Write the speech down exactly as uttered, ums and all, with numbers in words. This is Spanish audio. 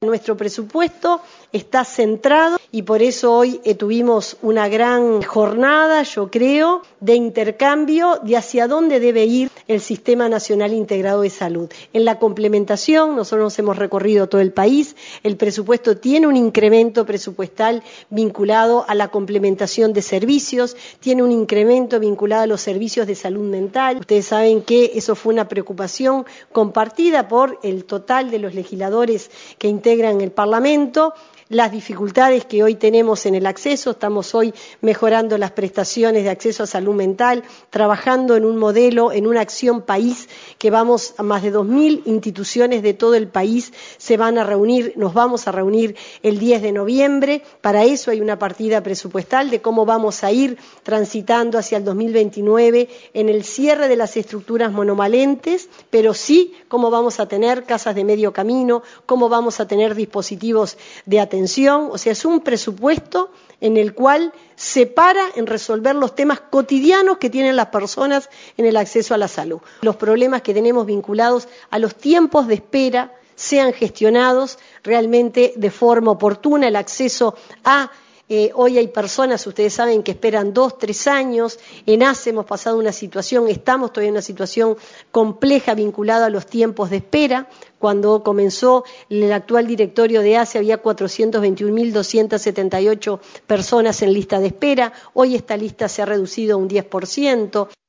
Nuestro presupuesto está centrado y por eso hoy eh, tuvimos una gran jornada, yo creo, de intercambio de hacia dónde debe ir el Sistema Nacional Integrado de Salud. En la complementación, nosotros nos hemos recorrido todo el país, el presupuesto tiene un incremento presupuestal vinculado a la complementación de servicios, tiene un incremento vinculado a los servicios de salud mental. Ustedes saben que eso fue una preocupación compartida por el total de los legisladores que integran en el Parlamento, las dificultades que hoy tenemos en el acceso, estamos hoy mejorando las prestaciones de acceso a salud mental, trabajando en un modelo, en una acción país, que vamos a más de dos mil instituciones de todo el país, se van a reunir, nos vamos a reunir el diez de noviembre, para eso hay una partida presupuestal de cómo vamos a ir transitando hacia el dos mil veintinueve en el cierre de las estructuras monovalentes, pero sí cómo vamos a tener casas de medio camino, cómo vamos a tener dispositivos de atención. O sea, es un presupuesto en el cual se para en resolver los temas cotidianos que tienen las personas en el acceso a la salud. Los problemas que tenemos vinculados a los tiempos de espera sean gestionados realmente de forma oportuna, el acceso a Eh, hoy hay personas, ustedes saben, que esperan dos, tres años. En A C E hemos pasado una situación, estamos todavía en una situación compleja vinculada a los tiempos de espera. Cuando comenzó el actual directorio de A C E había cuatrocientas veintiún mil doscientas setenta y ocho personas en lista de espera. Hoy esta lista se ha reducido a un diez por ciento.